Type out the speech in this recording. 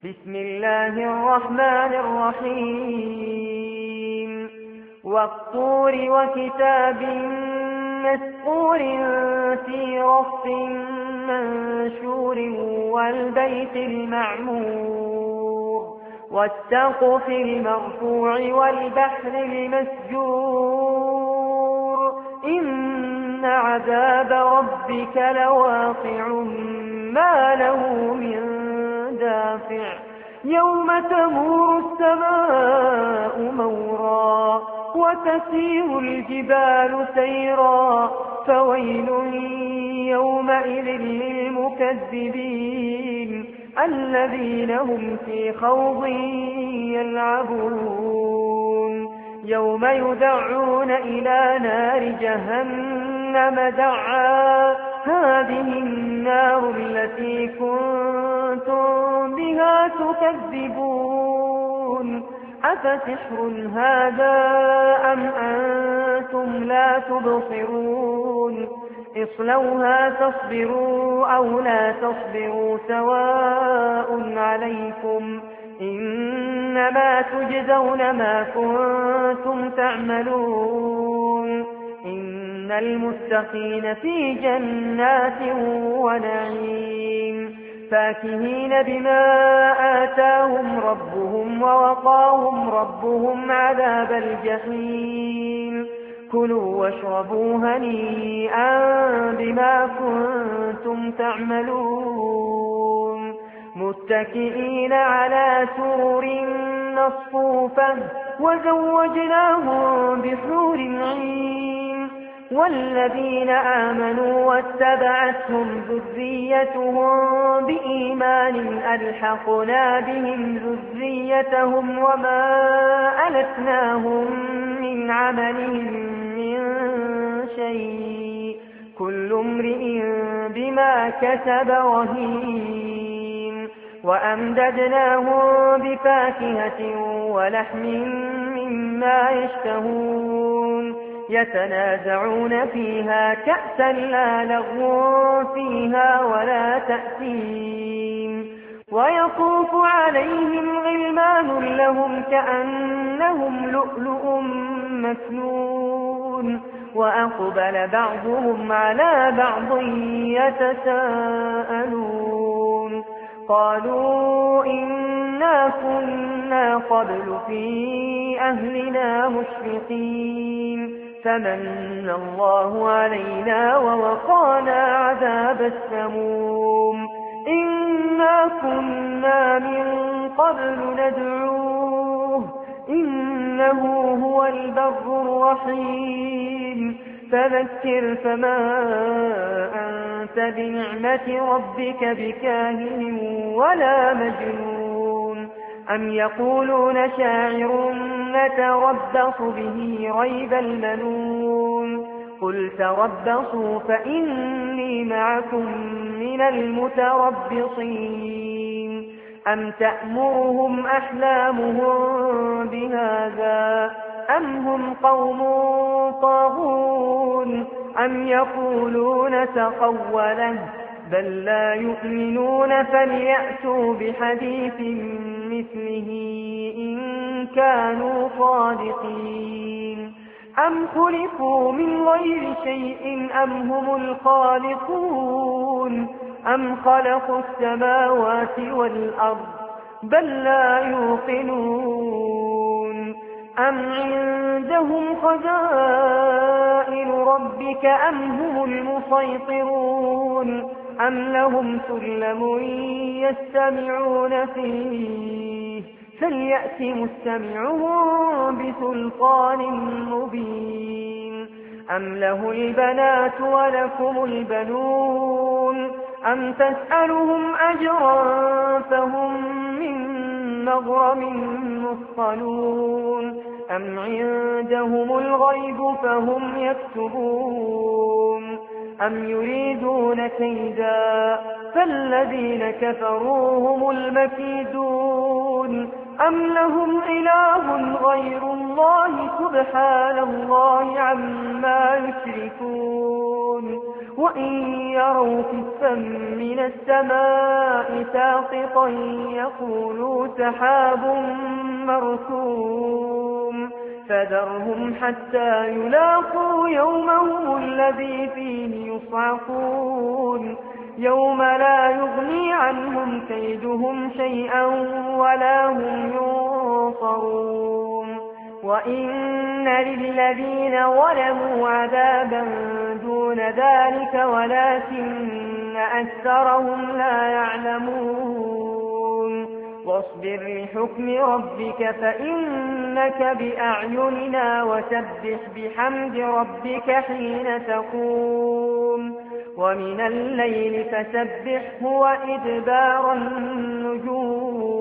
بسم الله الرحمن الرحيم والطور وكتاب مسطور في رف منشور والبيت المعمور والسقف المرفوع والبحر المسجور إن عذاب ربك لواقع ما له من دافع يوم تمور السماء مورا وتسير الجبال سيرا فويل يومئذ للمكذبين الذين هم في خوض يلعبون يوم يدعون إلى نار جهنم دعا هذه النار التي كنتم بها تكذبون أفسحر هذا أم أنتم لا تبصرون اصلوها تصبروا أو لا تصبروا سواء عليكم إنما تجزون ما كنتم تعملون إن المتقين في جنات ونعيم فاكهين بما آتاهم ربهم ووقاهم ربهم عذاب الجحيم كلوا واشربوا هنيئا بما كنتم تعملون متكئين على سرر مصفوفة وزوجناهم بحور عين والذين آمنوا واتبعتهم ذريتهم بإيمان ألحقنا بهم ذريتهم وما ألتناهم من عملهم من شيء كل امرئ بما كسب رهين وأمددناهم بفاكهة ولحم مما يشتهون يتنازعون فيها كأسا لا لغو فيها ولا تأثيم ويطوف عليهم غلمان لهم كأنهم لؤلؤ مكنون وأقبل بعضهم على بعض يتساءلون قالوا إنا كنا قبل في أهلنا مشفقين فمن الله علينا ووقانا عذاب السموم إنا كنا من قبل ندعوه إنه هو البر الرحيم فذكر فما أنت بنعمة ربك بكاهن ولا مجنون أم يقولون شاعر نتربص به ريب المنون قل تربصوا فإني معكم من المتربصين أم تأمرهم أحلامهم بهذا أم هم قوم طاغون أم يقولون تقوله بل لا يؤمنون فليأتوا بحديث مثله إن كانوا صادقين أم خلقوا من غير شيء أم هم الخالقون أم خلقوا السماوات والأرض بل لا يوقنون أم عندهم خزائن ربك أم هم المسيطرون أم لهم سلم يستمعون فيه فليأت مستمعهم بسلطان مبين أم له البنات ولكم البنون أم تسألهم أجرا فهم من مغرم مثقلون أم عندهم الغيب فهم يكتبون أم يريدون كيدا فالذين كفروا هم المكيدون أم لهم إله غير الله سبحان الله عما يشركون وإن يروا كسفا من السماء ساقطا يقولوا سحاب مركوم فذرهم حتى يلاقوا يومهم الذي فيه يصعقون يوم لا يغني عنهم كيدهم شيئا ولا هم ينصرون وإن للذين ظلموا عذابا دون ذلك ولكن أكثرهم لا يعلمون واصبر لحكم ربك فإنك بأعيننا وسبح بحمد ربك حين تقوم ومن الليل فسبحه وإدبار النجوم